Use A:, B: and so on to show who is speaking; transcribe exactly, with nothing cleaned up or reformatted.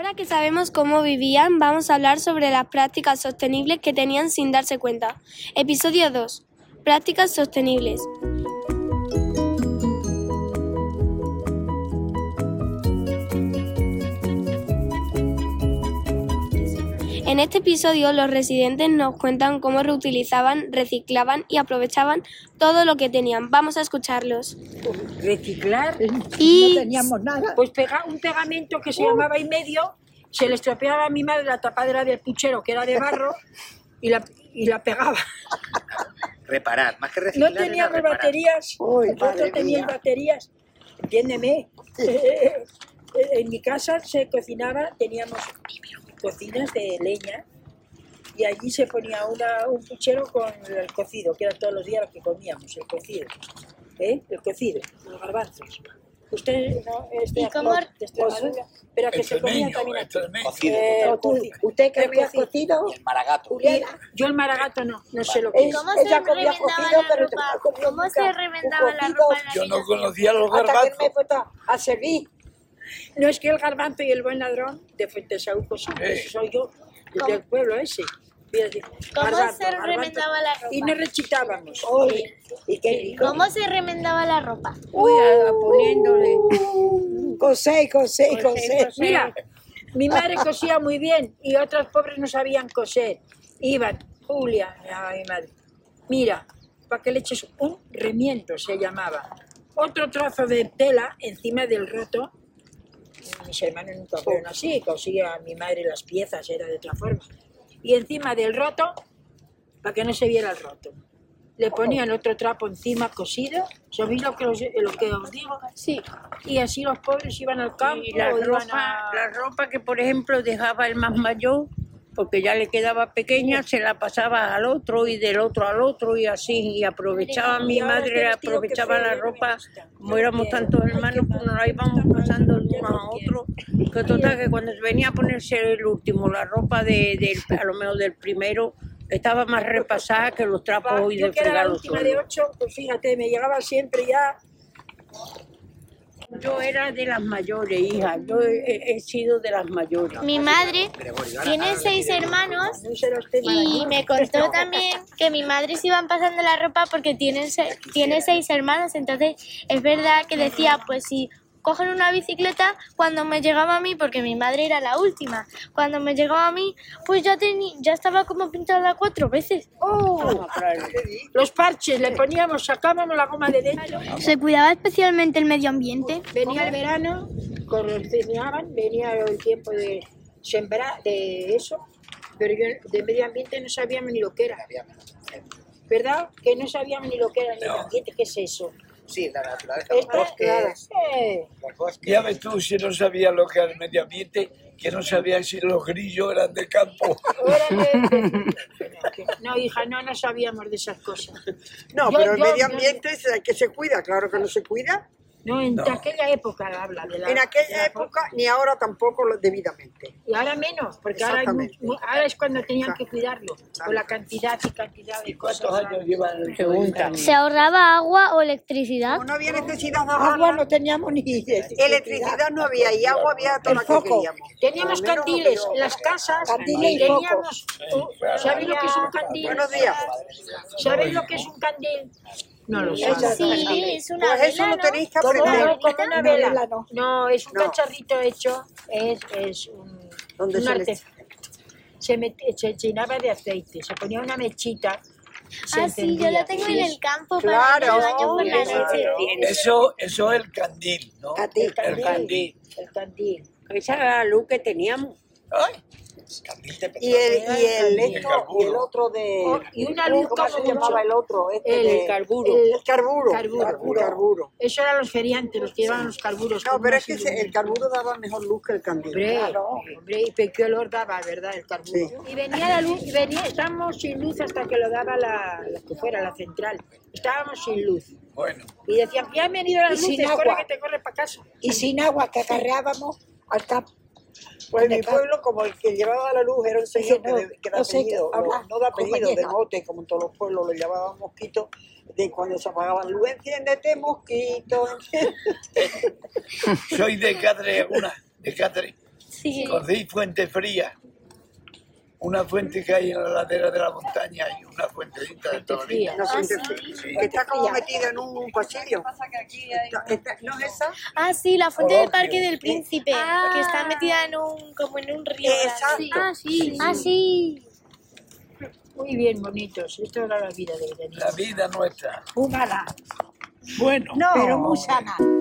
A: Ahora que sabemos cómo vivían, vamos a hablar sobre las prácticas sostenibles que tenían sin darse cuenta. Episodio dos. Prácticas sostenibles. En este episodio los residentes nos cuentan cómo reutilizaban, reciclaban y aprovechaban todo lo que tenían. Vamos a escucharlos.
B: Reciclar
A: y
C: no teníamos nada.
B: Pues pega un pegamento que se llamaba y medio, se le estropeaba a mi madre la tapadera del puchero que era de barro y la, y la pegaba.
D: Reparar, más que reciclar.
B: No teníamos
D: era reparar.
B: baterías,
C: Uy,
B: nosotros teníamos baterías, entiéndeme. Eh, en mi casa se cocinaba, teníamos cocinas de leña y allí se ponía una, un puchero con el cocido, que era todos los días lo que comíamos, el cocido, ¿eh? El cocido, los garbanzos. Usted no es de,
A: ¿Y cómo?
B: de Extremadura, pero que se comía también aquí.
D: Cocido.
B: Eh,
C: Tú-
B: coci-
C: ¿Usted que
B: el
C: había
B: cocido.
C: cocido?
D: Y el maragato.
B: Y yo el maragato no, no sé lo que es.
A: ¿Cómo se
C: Ella comía
A: remendaba
C: cocido,
A: la
C: pero
A: ropa?
C: no comía
A: ¿Cómo
C: nunca
A: se
C: un
A: remendaba la
C: cocido.
A: ropa en la
E: Yo no
A: habitación?
E: conocía los
C: Hasta que él
E: garbanzos.
C: me fue a, a servir.
B: No es que el garbanzo y el buen ladrón de Fuentesauco son,
E: Eh.
B: ese soy yo,
A: ¿Cómo?
B: del pueblo ese. Fíjate,
A: ¿Cómo
B: garbanzo,
A: se
B: garbanzo.
A: remendaba la ropa?
B: Y nos rechitábamos.
C: Oye, ¿y qué?
A: ¿Cómo se remendaba la ropa?
B: Uy, a- poniéndole.
C: Cosé, cosé, cosé.
B: Mira, mi madre cosía muy bien y otros pobres no sabían coser. Iban, Julia, a mi madre, mira, para que le eches un remiendo, se llamaba. Otro trozo de tela encima del roto. Mis hermanos nunca fueron así, cosía a mi madre las piezas, era de otra forma. Y encima del roto, para que no se viera el roto. Le ponían otro trapo encima cosido, ¿sabéis lo que os, lo que os digo?
A: Sí.
B: Y así los pobres iban al campo.
F: Y la
B: o iban
F: ropa,
B: a-
F: la ropa que, por ejemplo, dejaba el más mayor, porque ya le quedaba pequeña, se la pasaba al otro y del otro al otro y así. Y aprovechaba, mi
B: Y ahora
F: madre
B: este vestido
F: aprovechaba
B: que fue,
F: la
B: no me
F: ropa,
B: gusta.
F: como éramos tantos hermanos, pues nos la íbamos pasando de uno a otro. Que total, que cuando venía a ponerse el último, la ropa de, del, a lo menos del primero, estaba más repasada que los trapos y
B: Yo
F: de
B: que era
F: fregar
B: la
F: los
B: última
F: suelos.
B: de ocho, pues fíjate, me llegaba siempre ya.
F: Yo era de las mayores, hija, yo he, he sido de las mayores.
A: Mi madre
D: Gregorio, ahora-
A: tiene
D: ahora
A: seis
D: le diré.
A: hermanos
B: No sé los temas.
A: y me contó también que mi madre se iban pasando la ropa porque tiene, se- tiene seis hermanos. Entonces es verdad que decía, pues si cogen una bicicleta, cuando me llegaba a mí, porque mi madre era la última, cuando me llegaba a mí, pues ya, tenía, ya estaba como pintada cuatro veces.
B: Oh, los parches, le poníamos, sacábamos la goma de dentro.
A: ¿Se cuidaba especialmente el medio ambiente?
B: Venía el verano, correccionaban, venía el tiempo de sembrar, de eso, pero yo de medio ambiente no sabíamos ni lo que era. ¿Verdad? Que no sabíamos ni lo que era el medio
E: No.
B: ambiente, ¿qué es eso?
D: Sí, la naturaleza, los
B: Esta-
D: bosques,
B: eh,
D: los bosques.
E: Ya ves tú, si no sabía lo que era el medio ambiente, que no sabía si los grillos eran de campo.
B: ahora que- No, hija, no, no sabíamos de esas cosas.
C: No,
B: Yo-
C: pero el
B: yo-
C: medio
B: yo-
C: ambiente es el que se cuida, claro que no se cuida.
B: No, en
E: No.
B: aquella época habla de la...
C: En
B: de
C: aquella
B: la-
C: época ni ahora tampoco lo- debidamente.
B: Y ahora menos, porque ahora, hay
C: Exactamente.
B: mu- mu- ahora es cuando tenían que cuidarlo, con la cantidad y cantidad de cosas.
E: ¿Cuántos años llevan el
F: Preguntan.
A: ¿Se ahorraba agua o electricidad?
C: Como no había necesidad de
G: Agua
C: agua,
G: no teníamos ni
C: electricidad no había y agua había toda
G: El
C: la que
G: foco.
C: queríamos.
B: Teníamos
C: Por lo menos
B: candiles
C: lo que yo-
B: en las casas,
G: Candiles
B: y
G: y
B: teníamos... ¿Sabéis lo que es un candil?
C: Buenos días.
B: ¿Sabéis lo que es un candil? No lo sé.
A: Sí, es una
C: Pues eso
A: vela,
C: lo
A: ¿no?
C: tenéis que
B: No,
C: aprender.
B: no, como una
G: Una
B: vela.
G: vela no.
B: No, es un
C: No.
B: cacharrito hecho, es, es un,
C: ¿Dónde
B: un
C: se le-
B: arte- se, met- se llenaba de aceite, se ponía una mechita. se
A: Ah, sí, yo
B: encendía.
A: la tengo
B: Sí,
A: en
B: es-
A: el campo para
C: Claro,
A: ir al baño por la
C: eso,
A: noche.
E: Eso, eso es el candil, ¿no?
G: Candil.
E: El candil.
B: El candil.
F: Esa era la luz que teníamos.
E: Ay,
D: Candil de
C: Y el, y el,
E: El
C: esto,
E: carburo.
C: y el otro de...
B: Oh, y una luz
C: ¿Cómo se
B: como
C: llamaba
B: mucho.
C: el otro? Este
B: El
C: de-
F: carburo.
B: el-
C: El carburo.
B: Carburo.
C: Carburo. Carburo.
B: Eso eran los feriantes, los que llevaban los carburos.
C: No,
B: con
C: pero
B: una
C: es que
B: silla.
C: se- el carburo daba mejor luz que el candil.
B: Hombre, hombre, y qué olor daba, ¿verdad? El carburo.
C: Sí.
B: Y venía la luz, y venía, estábamos sin luz hasta que lo daba la, la que fuera, la central. Estábamos sin luz.
E: bueno.
B: Y decían, ya han venido las
G: Y sin
B: luces, corre
G: agua.
B: que te corre para casa.
G: Y sin agua que acarreábamos al campo.
C: Pues en mi
G: De ca-
C: pueblo, como el que llevaba la luz era un señor que,
G: no,
C: de- que da
G: no sé,
C: apellido,
G: habla,
C: no, no da apellido, de
G: compañera.
C: mote, como en todos los pueblos lo llamaban mosquito, de cuando se apagaba la luz, enciéndete mosquito, enciéndete.
E: Soy de Cáceres, una, de Cáceres.
A: Sí.
E: ¿Conocéis Fuente Fría? Una fuente que hay en la ladera de la montaña y una fuentecita de todo el día.
C: No sé,
A: Ah,
C: sí.
A: sí.
C: Que está como metida en un, un pasillo. Está- está- ¿No es esa?
A: Ah, sí, la fuente del
E: Coloquio.
A: Parque del Príncipe,
B: Ah.
A: que está metida en un, como en un río.
C: Exacto.
A: Ah, sí. Ah, sí.
B: Muy bien, bonitos. Esto era la vida de Berenice.
E: La vida nuestra.
G: Fumada.
E: Bueno.
G: Pero muy sana.